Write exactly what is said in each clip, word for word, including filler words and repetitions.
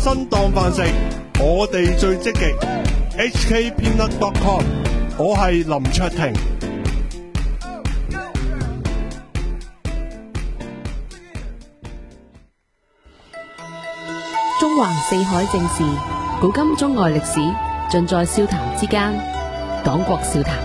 薪當飯食，我哋最積極。H K Peanut dot com， 我係林卓廷。 中環四海正事，古今中外歷史，盡在笑談之間。廣國笑談。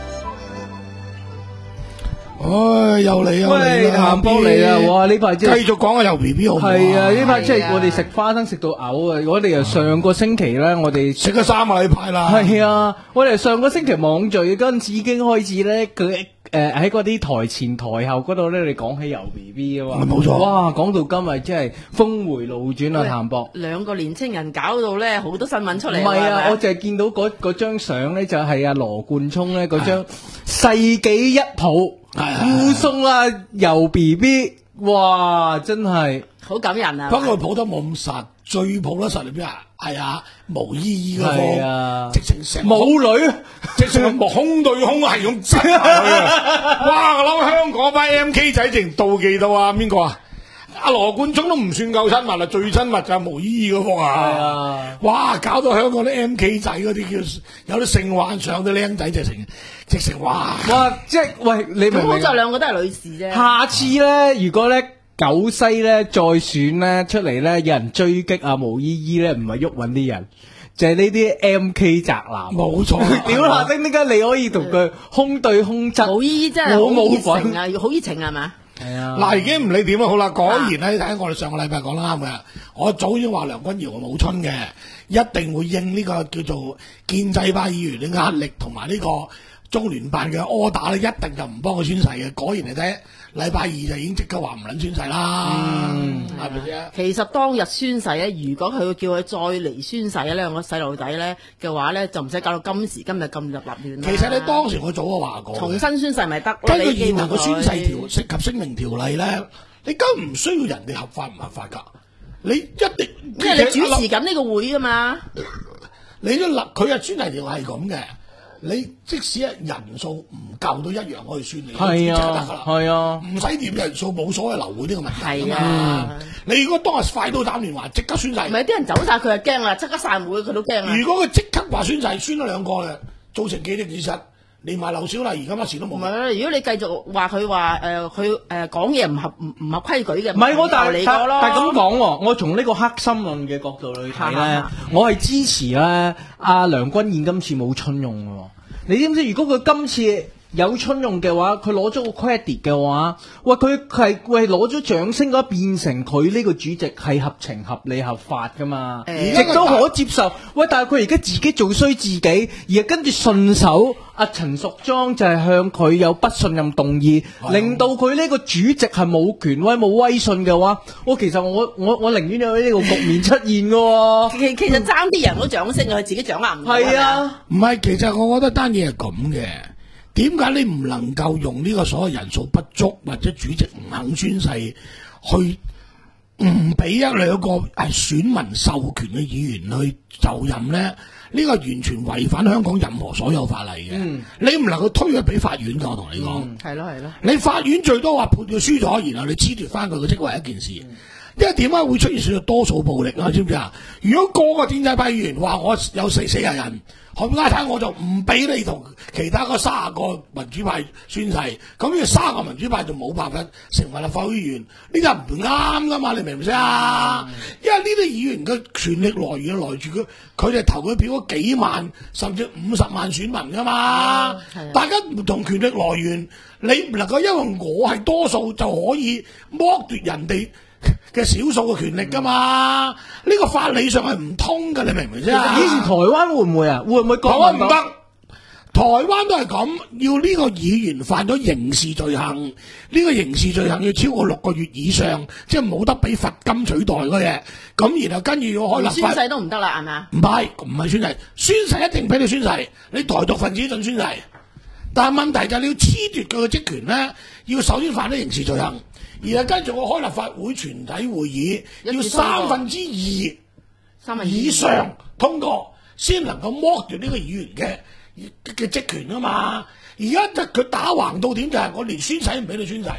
唉，又嚟啊！ 喂，鹹波嚟啊！哇，呢排即係繼續講下油 B B 好唔好啊？ 係啊，呢排即係我哋食花生食到嘔啊！我哋由上個星期咧，我哋食咗三個禮拜啦。 係啊，我哋上個星期網聚嗰陣時已經開始咧，佢誒喺嗰啲台前台後嗰度咧，你講起油 B B 啊嘛， 冇錯。 哇，講到今日真係峰回路轉啊！鹹博兩個年青人搞到咧好多新聞出嚟。 唔係啊，我淨係見到嗰嗰張相咧，就係阿羅冠聰咧嗰張世紀一抱。要送啊油 B B， 哇，真係好感人啊！ 不過抱得冇咁實，最抱得實係邊啊？係啊，毛姨姨嗰個， 啊、 直情成母女， 直情係空對空係咁擠埋去啊！哇！我諗香港班 M K 仔直妒忌到啊，邊個啊？阿羅冠聰都唔算夠親密啦，最親密就係毛姨姨嗰個啊！係啊！哇！搞到香港啲 M K 仔嗰啲叫有啲性幻想啲僆仔直情直情哇！ 哇！即係喂，你明唔明？ 好在兩個都係女士啫。 下次咧，如果咧九西咧再選咧出嚟咧，有人追擊阿毛姨姨咧，唔係喐搵啲人，就係呢啲 M K 宅男。 冇錯， 屌下丁，點解你可以同佢空對空質？ 毛姨姨真係好熱情啊，好熱情係嘛？ 係啊， 嗱，已經唔理點啦，好啦，果然咧，睇我哋上個禮拜講得啱嘅，我早已經話梁君堯係冇春嘅，一定會應呢個叫做建制派議員嘅壓力同埋呢個中聯辦嘅柯打咧，一定就唔幫佢宣誓嘅。果然嚟睇，禮拜二就已經即刻話唔撚宣誓啦，係咪先？ 其實當日宣誓咧，如果佢叫佢再嚟宣誓咧，兩個細路仔咧嘅話咧，就唔使搞到今時今日咁立立亂。 其實你當時我早就話過， 重新宣誓咪得。 根據現行嘅宣誓條涉及聲明條例咧，你根本唔需要人哋合法唔合法㗎，你一定因為你主持緊呢個會㗎嘛。 你都立佢嘅宣誓條例係咁嘅。你即使係人數唔夠都一樣可以宣你， 係啊， 得㗎啦，係啊，唔使點人數冇所謂流會呢個問題㗎嘛。你如果當日快刀斬亂麻，即刻宣誓， 唔係啲人走晒佢就驚啦，即刻散會佢都驚啦。 如果佢即刻話宣誓，宣咗兩個嘅，造成幾隻幾失，連埋劉小麗而家乜事都冇。 唔係，如果你繼續話佢話誒佢誒講嘢唔合唔唔合規矩嘅， 唔係我但係但但係咁講，我從呢個黑心論嘅角度去睇咧，我係支持咧阿梁君彥今次冇春用喎。你知唔知？如果佢今次有春用嘅話，佢攞咗個 credit 嘅話，喂佢係喂攞咗掌聲嘅話，變成佢呢個主席係合情合理合法噶嘛，亦、欸、都可接受。喂，但係佢而家自己做衰自己，而係跟住順手阿陳淑莊就係向佢有不信任動議，嗯、令到佢呢個主席係冇權威冇威信嘅話，我其實我我我寧願有呢個局面出現嘅喎。 其其實爭啲人都掌聲，佢自己掌握唔到。係啊， 唔係，其實我覺得單嘢係咁嘅。點解你唔能夠用呢個所謂人數不足或者主席唔肯宣誓，去唔俾一兩個係選民授權嘅議員去就任呢？呢個完全違反香港任何所有法例嘅。嗯、你唔能夠推佢俾法院㗎，我同你講。 係咯係咯。 你法院最多話判佢輸咗，然後你褫奪翻佢嘅職位一件事。嗯、因為點解會出現少咗多數暴力啊？知唔知啊？如果個個建制派議員話我有四四廿人。冚家鏟我就唔俾你同其他嗰三十個民主派宣誓，咁呢三個民主派就冇辦法成為立法會議員，呢個唔啱噶嘛？你明唔明啊？嗯、因為呢啲議員嘅權力來源來住佢，佢哋投佢票嗰幾萬甚至五十萬選民噶嘛，嗯、大家唔同權力來源，你唔能夠因為我係多數就可以剝奪人哋嘅少數嘅權力噶嘛？呢、嗯、個法理上係唔通噶，你明唔明啫？ 以前台灣會唔會啊？會唔會講？ 台灣唔得，台灣都係咁，要呢個議員犯咗刑事罪行，呢、這個刑事罪行要超過六個月以上，即係冇得俾罰金取代嗰嘢。咁然後跟住要開立法， 宣誓都唔得啦，係咪？唔係，唔係宣誓，宣誓一定俾你宣誓，你台獨分子准宣誓。但係問題就係你要褫奪佢嘅職權咧，要首先犯咗刑事罪行。然後跟住我開立法會全體會議，要三分之二三分之以上通過，先能夠剝奪呢個議員嘅嘅職權啊嘛！而家佢打橫到點就係我連宣誓唔俾你宣誓，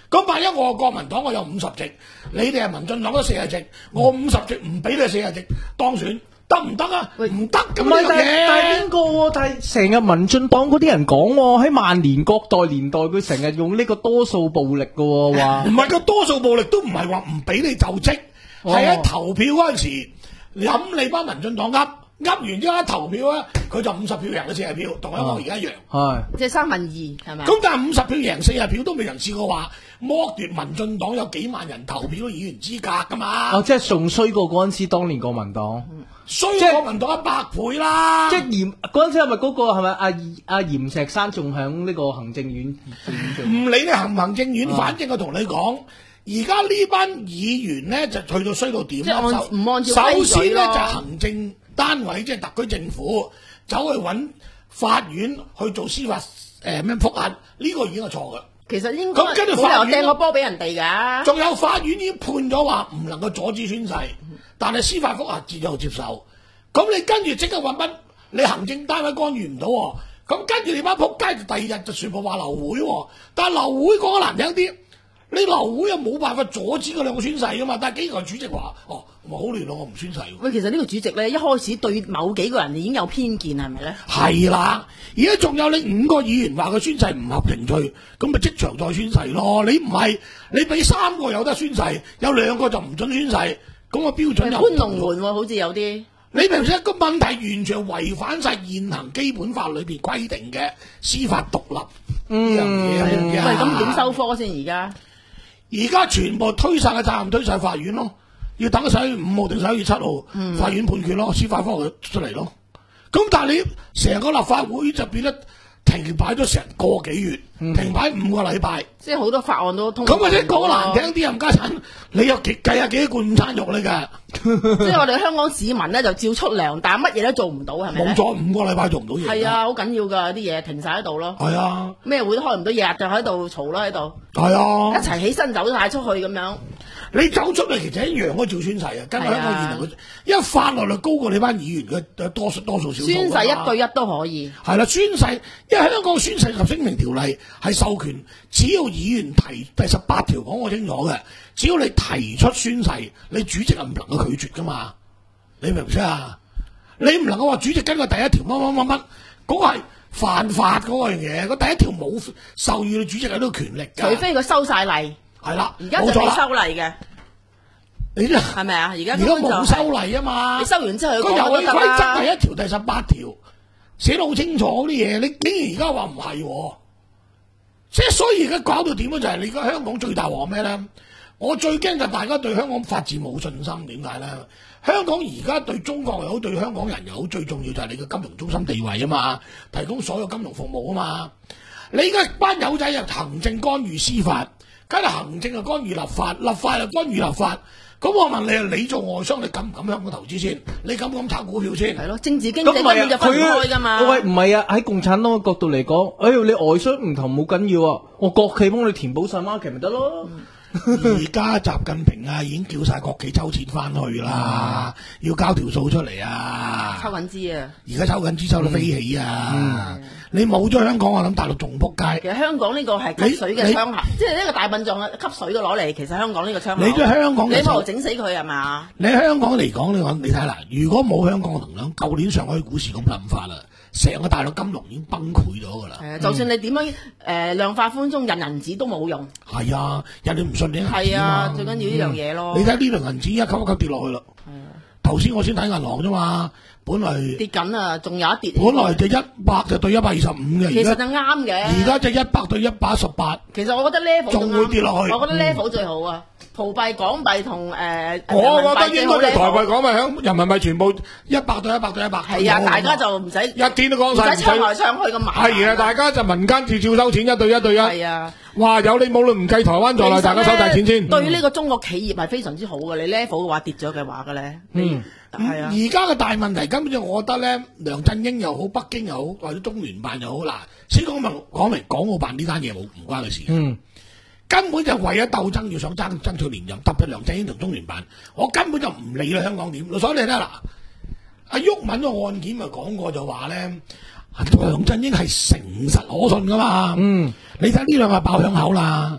咁萬一我國民黨我有五十席，你哋係民進黨得四十席，我五十席唔俾你四十席當選，得唔得啊？唔得咁唔係， 樣但係但係嘢。 邊個喎？但係成日民進黨嗰啲人講喎，喺萬年國代年代，佢成日用呢個多數暴力嘅喎，話唔係個多數暴力都唔係話唔俾你就職， 哦係喺投票嗰陣時諗你班民進黨噏噏完之後一投票咧，佢就五十票贏咗四十票，同香港而家一樣。 係即係三分二係咪？ 咁但係五十票贏四十票都未人試過話剝奪民進黨有幾萬人投票嘅議員資格㗎嘛？ 哦，即係仲衰過嗰陣時當年國民黨。 衰即係國民黨一百倍啦！ 即係嚴嗰陣時係咪嗰個係咪阿阿嚴石山仲喺呢個行政院院長？ 唔理你行唔行政院， 啊反正我同你講，而家呢班議員咧就去到衰到點即係按首唔按照首規矩咯先咧就行政單位即係特區政府走去揾法院去做司法誒咩覆核，呢、個已經係錯嘅。 其實應該咁跟住冇法院理由掟個波俾人哋㗎。 仲有法院已經判咗話唔能夠阻止宣誓，但係司法覆核自就接受。咁你跟住即刻揾乜？你行政單位干預唔到喎，咁跟住你班仆街就第二日就全部話流會喎。但係流會講得難聽啲，你流會又冇辦法阻止嗰兩個宣誓噶嘛。但係幾個主席話：哦，咪好亂咯，我唔宣誓喎。 喂，其實呢個主席咧，一開始對某幾個人已經有偏見，係咪咧？ 係啦，而家仲有你五個議員話佢宣誓唔合程序，咁咪即場再宣誓咯。你唔係你俾三個有得宣誓，有兩個就唔准宣誓，咁個標準又搬龍門喎，好似有啲。 你明唔明？個問題完全違反晒現行基本法裏邊規定嘅司法獨立呢樣嘢。 喂， 知唔知啊咁點收科先而家？ 而家全部推晒嘅責任推晒法院咯，要等十一月五號定十一月七號法院判決咯，司法科佢出嚟咯。咁但係你成個立法會就變得停擺咗成個幾月，停擺五個禮拜。 即係好多法案都通咁過唔到咯。 或者講難聽啲，冚家產，你有幾計下幾多罐午餐肉你㗎？ 即係我哋香港市民咧就照出糧，但係乜嘢都做唔到，係咪咧？ 冇咗五個禮拜做唔到嘢。 係啊，好緊要㗎，啲嘢停晒喺度咯。 係啊， 咩會都開唔到，日日就喺度嘈啦喺度， 係啊， 一齊起身走晒出去咁樣。 你走出嚟其實一樣都照宣誓啊，跟香港現行嘅，因為法律率高過你班議員嘅多數多數少數。 宣誓一對一都可以。 係啦，宣誓，因為香港宣誓及聲明條例係授權，只要議員提第十八條講我清楚嘅，只要你提出宣誓，你主席係唔能夠拒絕噶嘛？你明唔明啊？你唔能夠話主席根據第一條乜乜乜乜，嗰個係犯法嗰個樣嘢，嗰第一條冇授予你主席喺呢個權力㗎。 除非佢收晒例， 係啦， 而家就未冇錯啦， 收例嘅， 你真係咪啊？而家而家根本就冇修例啊嘛， 你收完之後佢個遊講都得戲規則啦。 第一條第十八條寫得好清楚啲嘢，你竟然而家話唔係喎，即係所以而家搞到點咧？就係你而家香港最大鑊咩咧？我最驚就大家對香港法治冇信心，點解咧？香港而家對中國又好，對香港人又好，最重要就係你嘅金融中心地位啊嘛，提供所有金融服務啊嘛。你而家班友仔又行政干預司法，梗係行政又干預立法，立法又干預立法。咁我問你啊，你做外商，你敢唔敢香港投資先？你敢唔敢炒股票先？ 係咯，政治經濟根咁唔係啊， 本就分唔開㗎嘛。 喂，唔係啊，喺共產黨嘅角度嚟講，哎呀，你外商唔投冇緊要啊，我國企幫你填補晒 market 咪得咯。 而家習近平啊，已經叫晒國企抽錢翻去啦，要交條數出嚟啊！ 抽緊資啊！ 而家抽緊資抽到飛起啊！你冇咗香港，我諗大陸仲撲街。 其實香港呢個係吸水嘅槍械，即係呢個大笨象啊，吸水嘅攞嚟。其實香港呢個槍， 你都香港嘅你冇整死佢係嘛？ 你香港嚟講，你講你睇啦，如果冇香港嘅能量，舊年上海股市咁諗法啦，成個大陸金融已經崩潰咗㗎啦。 係啊，就算你點樣誒量化寬鬆、印銀紙都冇用。 係啊，人哋唔信你銀紙係啊， 嘛最緊要呢樣嘢咯。 你睇呢輪銀紙一級一級跌落去啦。頭先我先睇銀行啫嘛，本來跌緊啊，仲有一跌。 本來就一百就對一百二十五嘅， 其實就而家啱嘅。 而家就一百對一百一十八。 其實我覺得 level 仲會跌落去我覺得 level 最好啊，葡幣、港幣同誒我覺得應該就台幣幣講咪響人民幣全部一百對一百對一百。 係啊，大家就唔使一天都講唔晒， 使唱來唱去咁麻煩。 係啊，大家就民間自照收錢一對一對一。 係啊， 哇！有你冇論唔計台灣在內，大家收大錢先。 對呢個中國企業係非常之好嘅，你 level 嘅話跌咗嘅話嘅咧， 嗯， 係啊。 而家嘅大問題根本就我覺得咧，梁振英又好，北京又好，或者中聯辦又好，嗱，先講明講明港澳辦呢單嘢冇唔關佢事。 嗯， 根本就為咗鬥爭要想爭爭取連任，特別梁振英同中聯辦，我根本就唔理啦香港點。所以你睇嗱，阿毓民個案件咪講過就話咧，梁振英係誠實可信噶嘛。 嗯， 你睇呢兩個爆響口啦，就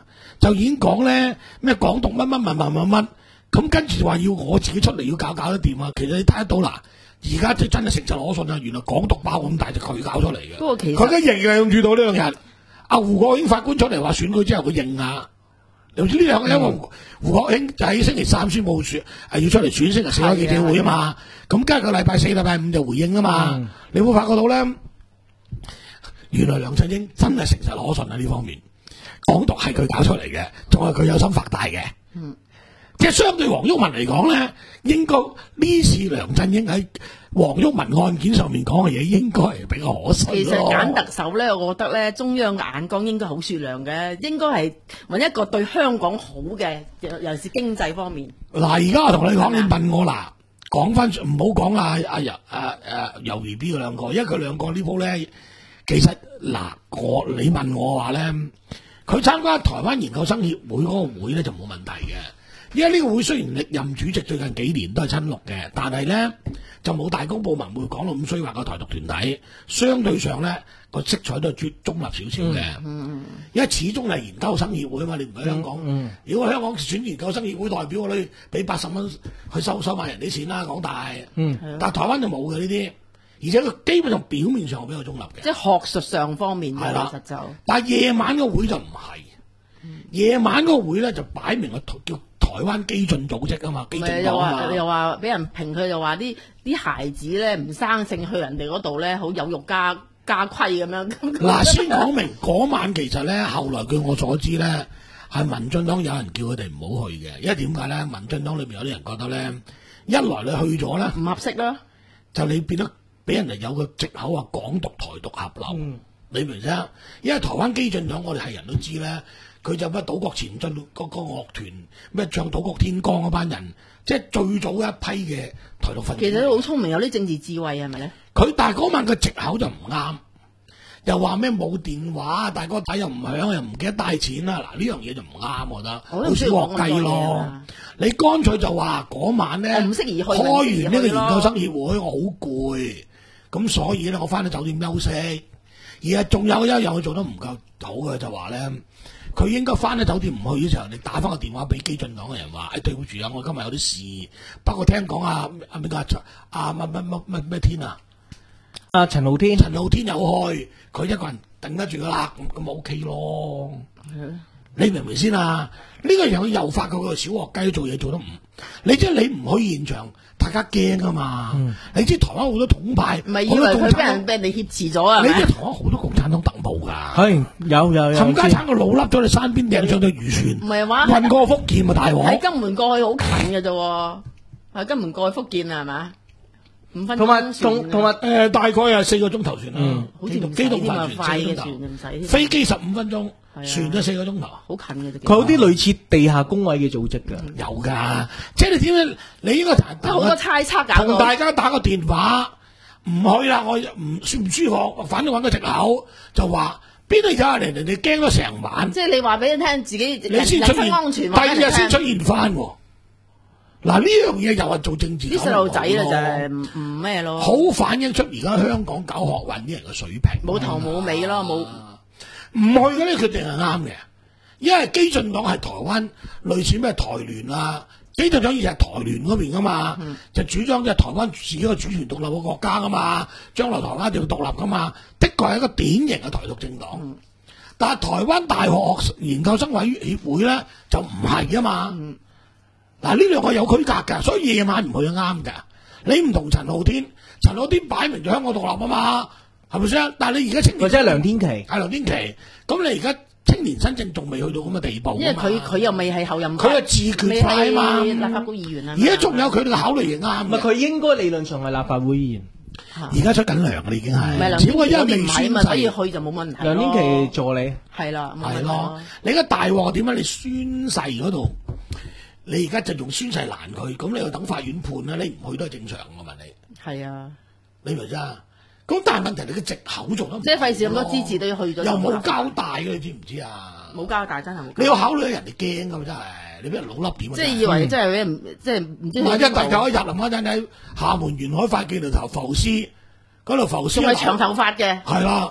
就已經講咧咩港獨乜乜乜乜乜乜，咁跟住話要我自己出嚟要搞搞得掂啊！其實你睇得到嗱，而家就真係誠實可信啊！原來港獨爆咁大就佢搞出嚟嘅。 不過其實佢而家認啊，用住到呢兩日，阿胡國興法官出嚟話選舉之後佢認啊。你知呢兩個因為胡胡國興就喺星期三宣佈選係要出嚟選，星期四開記者會啊嘛。咁跟住個禮拜四、禮拜五就回應啊嘛。嗯、你會發覺到咧，原來梁振英真係誠實可信喺呢方面，港獨係佢搞出嚟嘅，仲係佢有心發大嘅。嗯，即係相對黃毓民嚟講咧，應該呢次梁振英喺黃毓民案件上面講嘅嘢，應該係比較可信。 其實揀特首咧，我覺得咧，中央嘅眼光應該好雪亮嘅，應該係揾一個對香港好嘅，尤其是經濟方面。 嗱，而家我同你講，你問我嗱，講翻唔好講啊阿游啊啊游 B B 嗰兩個，因為佢兩個呢鋪咧，其實嗱，我你問我話咧，佢參加台灣研究生協會嗰個會咧就冇問題嘅。因為呢個會雖然歷任主席最近幾年都係親綠嘅，但係咧就冇大公報文匯講到咁衰話個台獨團體，相對上咧個色彩都係中立少少嘅。嗯嗯、因為始終係研究生協會啊嘛，你唔喺香港。嗯嗯、如果香港選研究生協會代表，我哋俾八十蚊去收收埋人啲錢啦，港大。嗯、但係台灣就冇嘅呢啲，而且佢基本上表面上係比較中立嘅。 即係學術上方面嘅， 啦其實就。 但係夜晚個會就唔係，嗯、夜晚個會咧就擺明個叫台灣基進組織啊嘛，基進黨啊嘛， 又話俾人評佢，就話啲啲孩子咧唔生性去人哋嗰度咧，好有辱家家規咁樣。 嗱，先講明嗰晚其實咧，後來據我所知咧，係民進黨有人叫佢哋唔好去嘅，因為點解咧？民進黨裏邊有啲人覺得咧，一來你去咗咧， 唔合適啦， 就你變得俾人哋有個藉口話港獨台獨合流，嗯、你明唔明啊？因為台灣基進黨我哋係人都知咧。佢就乜島國前進嗰個樂團，咩唱島國天光嗰班人，即係最早一批嘅台獨分子。 其實都好聰明，有啲政治智慧係咪咧？ 佢但係嗰晚嘅藉口就唔啱，又話咩冇電話，大哥打又唔響，又唔記得帶錢啦。嗱，呢樣嘢就唔啱，我覺得好少學雞咯。你乾脆就話嗰晚咧， 唔適宜去， 開完呢個研究生協會，我好攰，咁所以咧我翻到酒店休息。而係仲有一樣佢做得唔夠好嘅，就話咧。佢應該翻到酒店唔去嘅時候，你打翻個電話俾基進黨嘅人話：，誒、哎、對唔住啊，我今日有啲事。不過聽講啊，阿邊個啊乜乜乜乜咩天啊？ 阿陳浩天， 陳浩天有去，佢一個人頂得住噶啦，咁咁 OK 咯。嗯、你明唔明先啊？呢、這個人佢又發覺佢個小學雞做嘢做得唔，你即係你唔去現場，大家驚啊嘛。嗯、你知台灣好多統派， 唔係以為佢俾人俾人哋挾持咗啊？ 你知台灣好多共產黨特務㗎。 係有有有。冚家鏟個腦笠咗你山邊掟上對漁船， 唔係話運過福建啊大鑊。 喺金門過去好近嘅啫，喺金門過去福建啊係嘛？五分鐘同埋同同埋誒，大概係四個鐘頭船啦。 好似機動快快嘅船唔使。 飛機十五分鐘。船咗四個鐘頭， 好近嘅啫。 佢有啲類似地下工位嘅組織㗎， 有㗎。即係你點樣？你應該同好多猜測㗎。 同大家打個電話，唔去啦，我唔舒唔舒服，反正揾個藉口就話邊度有人嚟，你驚咗成晚。 即係你話俾人聽，自己你先出現安全， 第二日先出現翻。嗱呢樣嘢又係做政治。 啲細路仔咧就係唔唔咩咯。 好反映出而家香港搞學運啲人嘅水平。 冇頭冇尾咯，冇。 唔去嗰啲決定係啱嘅，因為基進黨係台灣類似咩台聯啊，基進黨以前係台聯嗰邊噶嘛，嗯、就主張即係台灣自己個主權獨立嘅國家噶嘛，將來台灣一定要獨立噶嘛，的確係一個典型嘅台獨政黨。嗯、但係台灣大學研究生委員協會咧就唔係啊嘛。嗱呢兩個有區隔㗎，所以夜晚唔去係啱㗎。你唔同陳浩天，陳浩天擺明咗香港獨立啊嘛。係咪先？但係你而家青年， 或者係梁天琦， 係梁天琦。咁你而家青年新政仲未去到咁嘅地步， 因為佢佢又未係後任， 佢係自決派啊嘛。 立法會議員啊， 而家仲有佢哋嘅考慮亦啱。 唔係佢應該理論上係立法會議員， 而家出緊糧啦已經係。 唔係梁天琦嗰邊唔係嘛，所以去就冇問題。 梁天琦助理係啦， 係咯。你而家大鑊點解？你宣誓嗰度，你而家就用宣誓攔佢，咁你要等法院判啦。你唔去都係正常。我問你， 係啊， 你明唔明啊？咁但係問題，你嘅藉口做得唔， 即係費事咁多支持都要去咗， 又冇交代嘅，你知唔知啊？ 冇交代真係冇。 你要考慮人哋驚㗎嘛，真係你俾人老笠點啊？ 即係以為真係俾人即係唔知。 萬一第有一日林家珍喺廈門沿海發記度頭浮屍，嗰度浮屍仲係長頭髮嘅。 係啦，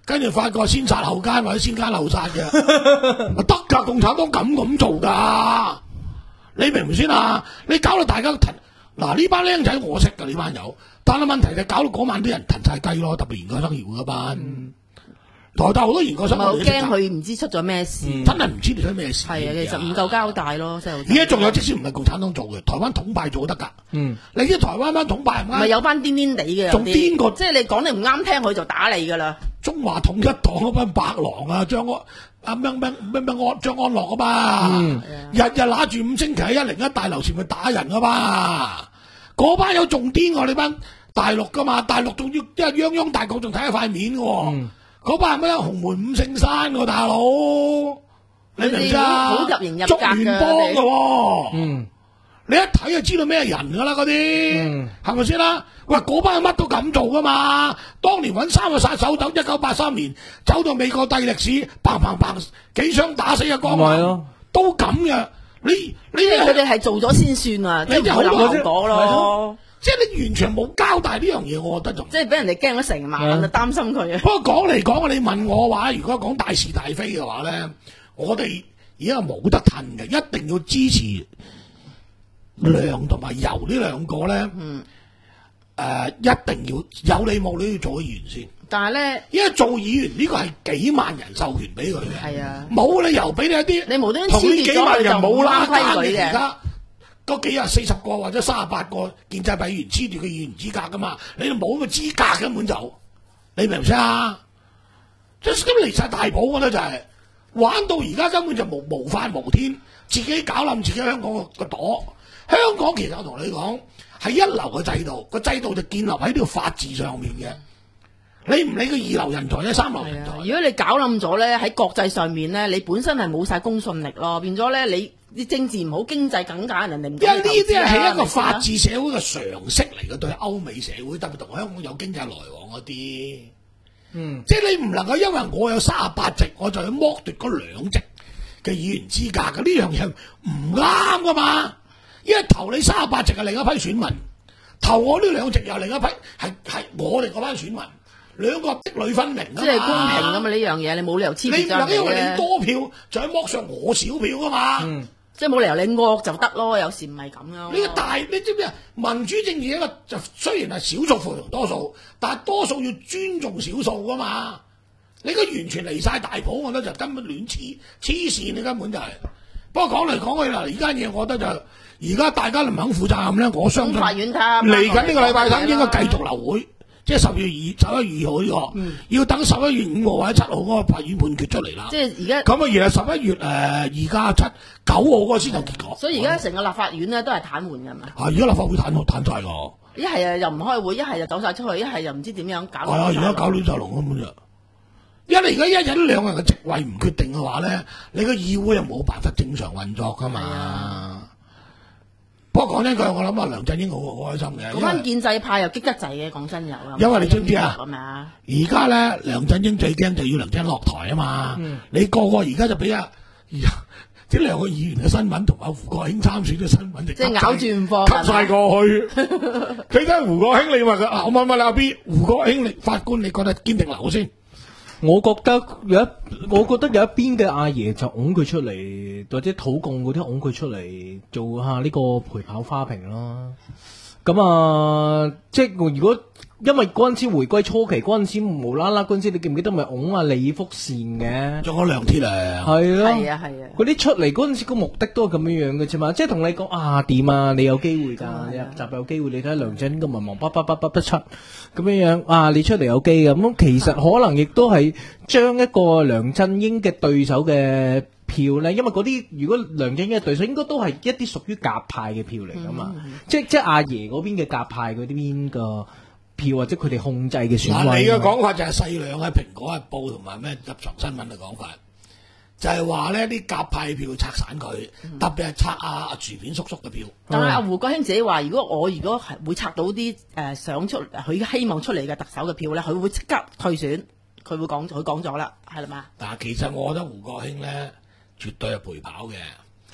跟住發覺先殺後奸或者先奸後殺嘅，得㗎，共產黨咁咁做㗎，你明唔明先啊？你搞到大家騰，嗱呢班僆仔我識㗎呢班友，但係問題就搞到嗰晚啲人騰晒雞咯，特別研究生協會嗰班。嗯台大好多研究生， 我好驚佢唔知出咗咩事， 嗯、真係唔知你出咩事。 係啊，其實唔夠交代咯，真係。 而家仲有，即使唔係共產黨做嘅，台灣統派做得㗎。嗯，你知台灣班統派唔啱？ 咪有班癲癲地嘅， 仲癲過， 即係你講你唔啱聽，佢就打你㗎啦。 中華統一黨嗰班白狼啊，張安啊咩咩咩咩安張安樂啊嘛，嗯、日日揦住五星旗喺一零一大樓前面打人啊嘛，嗰班有仲癲過你班大陸㗎嘛，大陸仲要一泱泱大國仲睇下塊面喎。嗯嗰班係咩？洪門五聖山喎，大佬，你明唔明啊？ 好入型入格竹聯幫嘅喎， 嗯， 你一睇就知道咩人㗎啦，嗰啲係咪先啦？喂，嗰班乜都咁做㗎嘛！當年揾三個殺手走，一九八三年走到美國帝歷史，砰砰砰幾槍打死一個，都咁嘅。你你佢哋係做咗先算啊，即係唔會諗後果咯。 即係你完全冇交代呢樣嘢，我覺得仲即係俾人哋驚咗成晚啊，擔心佢啊。 不過講嚟講，你問我話，如果講大是大非嘅話咧，我哋而家冇得褪嘅，一定要支持梁同埋游呢兩個咧。嗯。誒、呃，一定要有理冇理要做議員先。 但係咧， 因為做議員呢個係幾萬人授權俾佢嘅。係啊。冇理由俾你一啲你無端端黐住咗佢就冇拉規矩嘅。 而家嗰幾廿四十個或者三十八個建制派議員黐住個議員資格噶嘛，你都冇個資格根本就，你明唔明啊？即係咁離晒大譜，我覺得就係、是、玩到而家根本就無無法無天，自己搞冧自己香港個個朵。香港其實我同你講係一流嘅制度，個制度就建立喺呢個法治上面嘅。你唔理個二流人才咧，三流人才。 如果你搞冧咗咧，喺國際上面咧，你本身係冇晒公信力咯，變咗咧你。啲政治唔好，經濟更加人哋唔。因為呢啲係一個法治社會嘅常識嚟嘅，對歐美社會特別同香港有經濟來往嗰啲。嗯，即係你唔能夠因為我有三十八席，我就去剝奪嗰兩席嘅議員資格嘅，呢樣嘢唔啱噶嘛。因為投你三十八席係另一批選民，投我呢兩席又另一批，係係我哋嗰班選民，兩個壁壘分明啊嘛。 即係公平噶嘛呢樣嘢，你冇理由黐住咗人哋嘅。 你唔能因為你多票就去剝削我少票噶嘛。嗯。 即係冇理由你惡就得咯，有時唔係咁樣。 呢個大你知唔知啊？民主政治一個就雖然係少數服從多數，但係多數要尊重少數噶嘛。你個完全離晒大譜，我覺得就根本亂黐黐線，你根本就係、是。不過講嚟講去啦，而家嘢我覺得就而家大家唔肯負責任咧，我相信法院嚟緊呢個禮拜三應該繼續留會。即係十月二十一月二號呢個，嗯、要等十一月五號或者七號嗰個法院判決出嚟啦。 即係而家咁啊，而係十一月誒二加七九號嗰個先有結果。 所以而家成個立法院咧都係癱瘓㗎嘛。 係而家立法會癱瘓癱曬㗎。 一係啊又唔開會，一係就走晒出去，一係又唔知點樣搞。係啊， 而家搞亂晒龍根本就。一嚟而家一日兩個人嘅職位唔決定嘅話咧，你個議會又冇辦法正常運作㗎嘛。不過講真句，我諗啊，梁振英好好開心嘅。 嗰班建制派又激得滯嘅，講真有。 因為你知唔知啊？而家咧，梁振英最驚就要梁振英落台啊嘛。嗯、你個個而家就俾啊，即兩個議員嘅新聞同埋胡國興參選嘅新聞， 即係咬住唔放， 吸晒過去。佢睇胡國興，你話佢啊，我問問你阿 B， 胡國興，你法官你覺得堅定流先？ 我覺得有一，我覺得有一邊嘅阿爺就拱佢出嚟，或者土共嗰啲拱佢出嚟做下呢個陪跑花瓶啦。咁啊，即係如果因為嗰陣時回歸初期嗰陣時無啦啦嗰陣時，你記唔記得咪拱阿李福善嘅？ 仲有梁鐵良。 係咯， 係啊係啊。嗰啲出嚟嗰陣時個目的都係咁樣樣嘅啫嘛，即係同你講啊點啊，你有機會㗎，你入閘有機會，你睇下梁振英咁文文筆筆筆筆筆出咁樣樣啊，你出嚟有機嘅咁，其實可能亦都係將一個梁振英嘅對手嘅票咧，因為嗰啲如果梁振英嘅對手應該都係一啲屬於鴿派嘅票嚟噶嘛，嗯嗯、即即阿爺嗰邊嘅鴿派嗰啲邊個票或者佢哋控制嘅選委。 你嘅講法就係細量喺《蘋果日報》同埋咩立場新聞嘅講法，就係話呢啲鴿派票拆散佢，嗯、特別係拆阿阿薯片叔叔嘅票。 但係阿胡國興自己話，如果我如果係會拆到啲誒、呃、想出佢希望出嚟嘅特首嘅票咧，佢會即刻退選。佢會講，佢講咗啦，係啦嘛。 但係其實我覺得胡國興咧。絕對係陪跑嘅，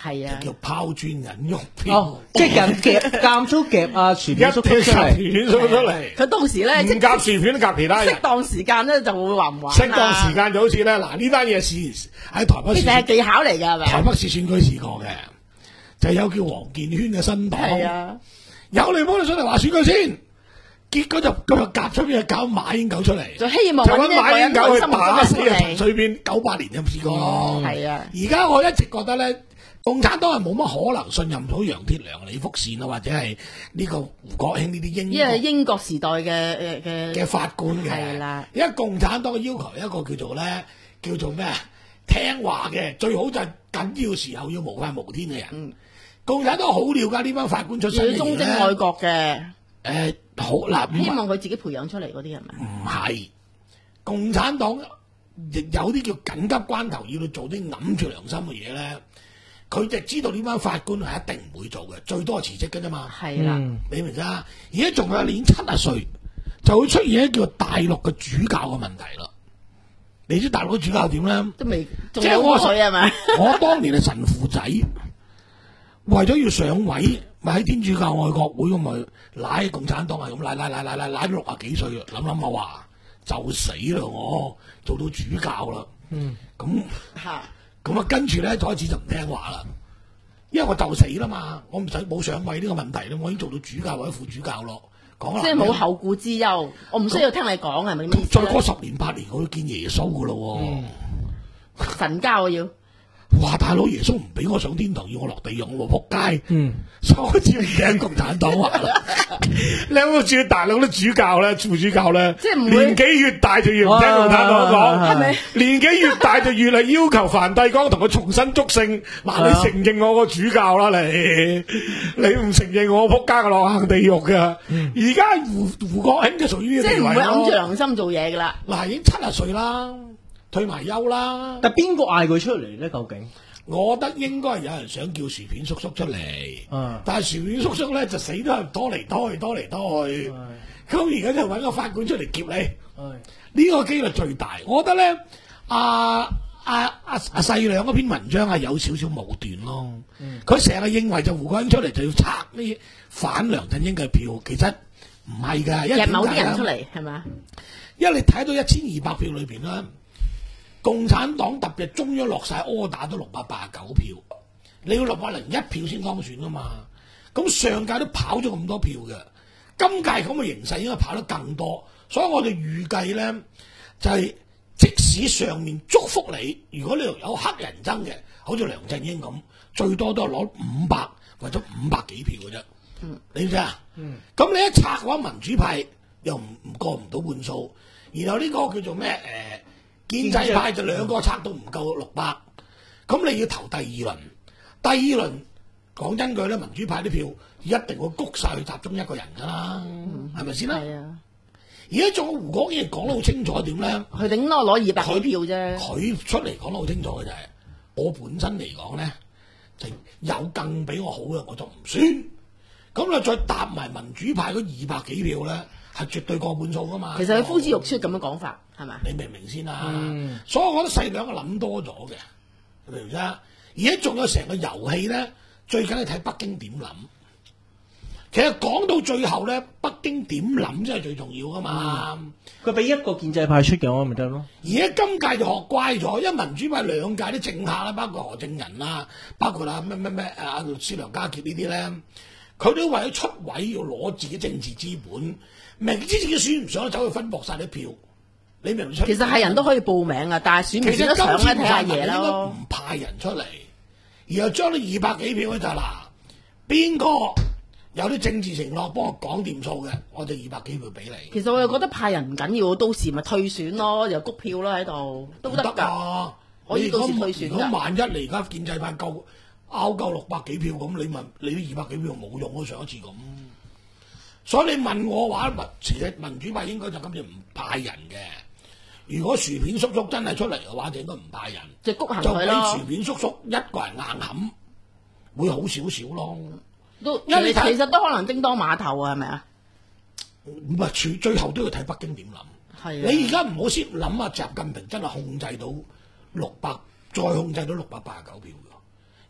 係啊， 就叫拋磚引玉票。 哦，即係人夾間中夾啊薯一片叔叔條薯出嚟， 片叔叔出嚟， 佢到時咧，即唔夾薯片都夾其他人適。當時間咧就會話唔玩啦適當時間就好似咧，嗱呢單嘢試喺台北市其實係技巧嚟㗎，係咪？ 台北市選舉試過嘅，就有叫黃建軒嘅新黨， 係啊， 有嚟幫你上嚟話選舉先，結果就佢就夾出邊搞馬英九出嚟， 就希望就揾揾一個馬英九去人內心目中打死啊陳嘅勝利。 水扁，九八年有試過。 係啊， 而家我一直覺得咧，共產黨係冇乜可能信任到楊鐵良、李福善啊，或者係呢個胡國興呢啲英因為國英國時代嘅誒嘅嘅法官嘅。 係啦， 因為共產黨嘅要求有一個叫做咧，叫做咩啊？聽話嘅，最好就係緊要時候要無法無天嘅人。 嗯共產黨好了解呢班法官出身嘅要忠嘢咧。 貞愛國嘅， 誒好嗱， 希望佢自己培養出嚟嗰啲係咪？ 唔係共產黨亦有啲叫緊急關頭要去做啲揞住良心嘅嘢咧，佢就知道呢班法官係一定唔會做嘅，最多係辭職嘅啫嘛。 係啦， 嗯你明唔明啊？而家仲有年七十歲，就會出現一個叫大陸嘅主教嘅問題啦。你知大陸嘅主教點咧？ 都未仲有即係我水係咪？ 我當年係神父仔，為咗要上位，咪喺天主教愛國會咁咪拉共產黨係咁拉拉拉拉拉拉到六啊幾歲啦，諗諗下話就死啦我，做到主教啦。 嗯， 咁嚇咁啊，跟住咧開始就唔聽話啦，因為我就死啦嘛，我唔使冇上位呢個問題啦，我已經做到主教或者副主教咯。講啦， 即係冇後顧之憂，我唔需要聽你講係咪咁意思再咧？ 過十年八年，我要見耶穌噶咯喎。 神交啊要， 哇！大佬耶穌唔俾我上天堂，要我落地獄喎，仆街！ 嗯， 所以我開始唔聽共產黨話啦。你有冇見大陸啲主教咧、副主教咧， 即係唔會年紀越大就越唔聽共產黨講， 係咪年紀越大就越係要求梵蒂岡同佢重新祝聖。嗱，你承認我個主教啦，你你唔承認我仆街嘅落行地獄嘅。而家胡胡國興就屬於呢即係唔會個地位咯揞住良心做嘢㗎啦。 嗱，已經七十歲啦，退埋休啦。 但邊個嗌佢出嚟咧？究竟？ 我覺得應該係有人想叫薯片叔叔出嚟， 啊但係薯片叔叔咧就死都係拖嚟拖去，拖嚟拖去。咁而家就揾個法官出嚟劫你，呢、個機率最大。我覺得咧，阿阿阿阿細亮嗰篇文章係有少少武斷咯。佢成日認為就胡國興出嚟就要拆呢反梁振英嘅票，其實唔係㗎，因為夾某啲點解呢人出嚟係咪？ 因為你睇到一千二百票裏邊咧，共產黨特別中央落晒柯打都六百八十九票，你要六百零一票先當選噶嘛。咁上屆都跑咗咁多票嘅，今屆咁嘅形勢應該跑得更多，所以我哋預計咧就係、即使上面祝福你，如果你有黑人憎嘅，好似梁振英咁，最多都係攞五百或者五百幾票嘅啫。嗯，你知唔知啊？嗯，咁你一拆嘅話，民主派又唔唔過唔到半數，然後呢個叫做咩誒？呃建制派就兩個拆到唔夠六百，咁你要投第二輪。第二輪講真句咧，民主派啲票一定會谷晒去集中一個人㗎啦，係咪先啦？ 係啊， 而家仲有胡國興講得好清楚點咧？ 佢頂多攞二百幾票啫。 佢出嚟講得好清楚嘅就係、我本身嚟講咧，就有更比我好嘅我就唔選。咁你再搭埋民主派嗰二百幾票咧，係絕對過半數㗎嘛。 其實佢呼之欲出咁樣講法係咪？ 你明唔明先啦、 嗯所以我覺得細兩個諗多咗嘅，你明唔明啊？而家仲有成個遊戲咧，最緊係睇北京點諗。其實講到最後咧，北京點諗先係最重要噶嘛。 佢俾一個建制派出嘅我咪得咯。 而家今屆就學乖咗，因為民主派兩屆啲政客啦，包括何正仁啦，包括啊咩咩咩啊施良家傑呢啲咧，佢都為咗出位要攞自己政治資本，明知自己選唔上，走去分薄晒啲票。你明唔明？ 其實係人都可以報名啊，但係選唔其實選得上咧今次睇下嘢應該咯唔。派人出嚟，然後將呢二百幾票咧就嗱，邊個有啲政治承諾幫我講掂數嘅，我就二百幾票俾你。 其實我又覺得派人唔緊要，到時咪退選咯，又谷票啦喺度都得㗎。 啊！ 可以你如果到時退選㗎如果萬一你而家建制派夠拗夠六百幾票咁，你問你啲二百幾票冇用咯，上一次咁。所以你問我話，民其實民主派應該就今次唔派人嘅。如果薯片叔叔真係出嚟嘅話，就應該唔派人， 就谷行就俾佢咯薯。片叔叔一個人硬冚，會好少少咯。 都其因為你睇實都可能叮當碼頭啊，係咪啊？ 唔係，最最後都要睇北京點諗。 係啊。 你而家唔好先諗啊，習近平真係控制到六百，再控制到六百八十九票㗎。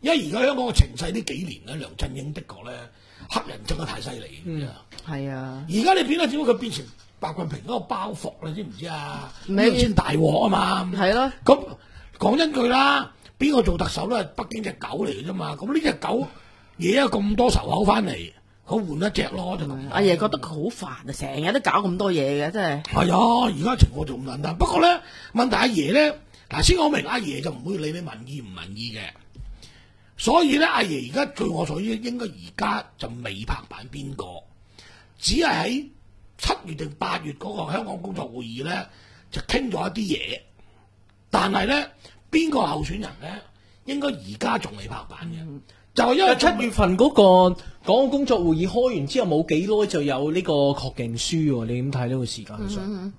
因為而家香港嘅情勢呢幾年咧，梁振英的確咧黑人憎得太犀利嘅。 係啊， 而家你變咗，只不過佢變成白俊平嗰個包袱，你知唔知啊？ 唔係呢個先大鑊啊嘛。 係咯。 咁講真句啦，邊個做特首都係北京隻狗嚟嘅啫嘛。咁呢隻狗惹咗咁多仇口翻嚟，佢換一隻咯就咁。 阿爺覺得佢好煩啊，成日都搞咁多嘢嘅，真係。 係啊，而家情況仲唔簡單。不過咧，問題阿爺咧，嗱先講明，阿爺就唔會理你民意唔民意嘅。所以咧，阿爺而家據我所知，應該而家就未拍板邊個，只係喺七月定八月嗰個香港工作會議咧，就傾咗一啲嘢。但係咧，邊個候選人咧，應該而家仲未拍板嘅，嗯、就係因為七月份嗰個港澳工作會議開完之後冇幾耐就有呢個確認書喎，你點睇呢個時間上？嗰、嗯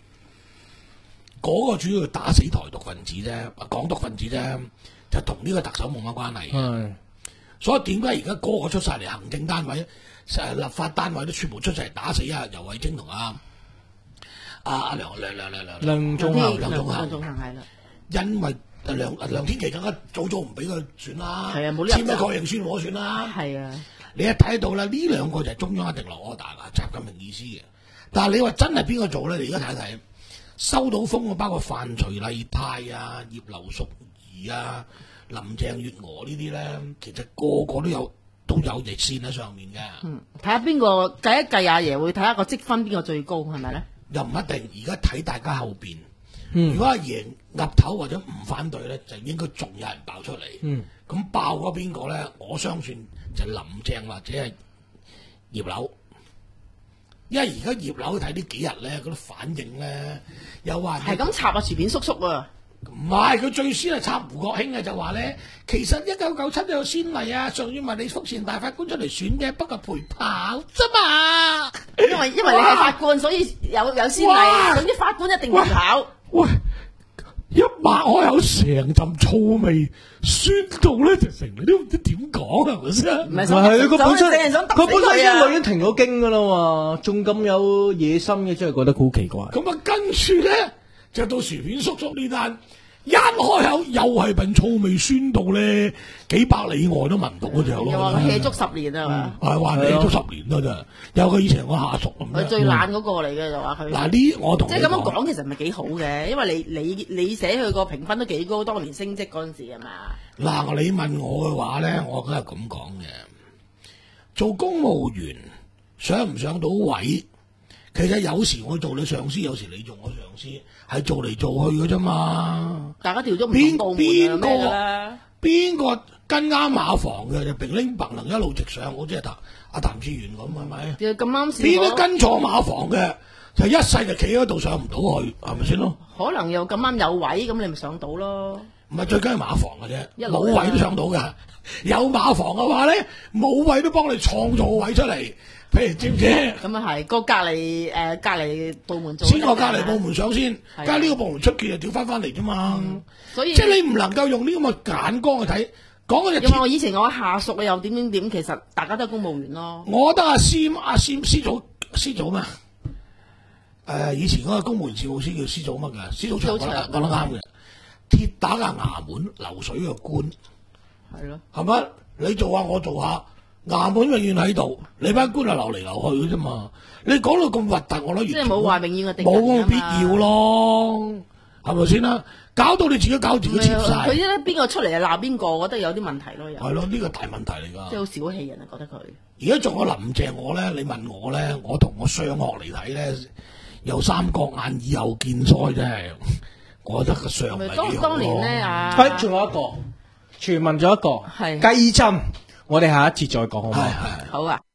嗯、個主要打死台獨分子啫，港獨分子啫，就同呢個特首冇乜關係。 係， 所以點解而家個個出晒嚟，行政單位、誒立法單位都全部出晒嚟打死啊？游蕙禎同阿阿阿梁梁梁梁梁梁頌恆梁頌恆梁頌恆係啦， 因為梁梁天琦更加早早唔俾佢選啦， 係啊，冇簽咗確認書冇得選啦。 係啊， 你一睇到啦，呢兩個就係中央一定落 order 噶，習近平意思嘅。但係你話真係邊個做咧？你而家睇睇，收到風嘅包括范徐麗泰啊、葉劉淑儀啊、林鄭月娥呢啲咧，其實個個都有都有熱線喺上面嘅。 嗯，睇下邊個計一計，阿爺會睇下個積分邊個最高係咪咧？ 又唔一定，而家睇大家後邊。 嗯、 如果阿爺岌頭或者唔反對咧，就應該仲有人爆出嚟。咁、嗯、爆嗰邊個咧？我相信就林鄭或者係葉劉，因為而家葉劉睇呢幾日咧嗰啲反應咧，又話係咁插啊薯片叔叔啊！ 唔係，佢最先係插胡國興嘅，就話咧，其實一九九七都有先例啊，上次問你福前大法官出嚟選嘅，不過陪跑啫嘛。 因為因為你係法官，所以有有先例，總之法官一定會跑。 喂，一擘開有成陣臭味，酸到咧就成你都唔知點講係咪先？ 唔係， 係佢本身佢本身啊一路已經停咗經噶啦嘛，仲咁有野心嘅，真係覺得好奇怪。 咁啊，跟住咧就到薯片叔叔呢單，一開口又係份臭味，酸到咧幾百里外都聞到嗰隻咯。 又話佢 hea 足十年啊嘛， 係話 hea 足十年啦咋？有佢以前個下屬咁。 佢最懶嗰個嚟嘅就話佢。 嗱呢，我同即係咁樣講，其實唔係幾好嘅，因為你你你寫佢個評分都幾高，當年升職嗰陣時係嘛。 嗱，你問我嘅話咧，我梗係咁講嘅。做公務員上唔上到位，其實有時我做你上司，有時你做我上司，係做嚟做去嘅啫嘛。 大家調咗唔同部門啊咩㗎啦。 邊個跟啱馬房嘅就平拎白能一路直上，好似係阿譚志源咁係咪？ 咁啱先。 邊都跟錯馬房嘅，就一世就企喺度上唔到去，係咪先咯？ 可能又咁啱有位，咁你咪上到咯。 唔係最緊係馬房嘅啫，冇位都上到㗎。有馬房嘅話咧，冇位都幫你創造位出嚟。譬如知唔知？ 咁啊係個隔離誒隔離部門做。 先個隔離部門上先，加呢個部門出缺就調翻翻嚟啫嘛。 所以即係你唔能夠用呢咁嘅眼光去睇。講嗰隻。 因為我以前我下屬又點點點，其實大家都係公務員咯。 我覺得阿司阿司司祖司祖咩？誒，以前嗰個公務員事務司叫司祖乜㗎？司祖祥講得講得啱嘅。鐵打嘅衙門，流水嘅官， 係咯， 係咪？你做下我做下，衙門永遠喺度，你班官係流嚟流去嘅啫嘛。你講到咁核突，我覺得即係冇話永遠嘅定人冇必要咯，係咪先啦？搞到你自己搞自己切晒。 佢咧邊個出嚟啊鬧邊個，我覺得有啲問題咯。 係咯，呢個大問題嚟㗎。 即係好小氣人啊，覺得佢。 而家仲有林鄭我咧，你問我咧，我同我雙學嚟睇咧，有三角眼以後見腮真係。我覺得個相咪幾好咯。 當當年咧啊， 係仲有一個傳聞咗一個係雞針，我哋下一節再講好唔好？ 好啊。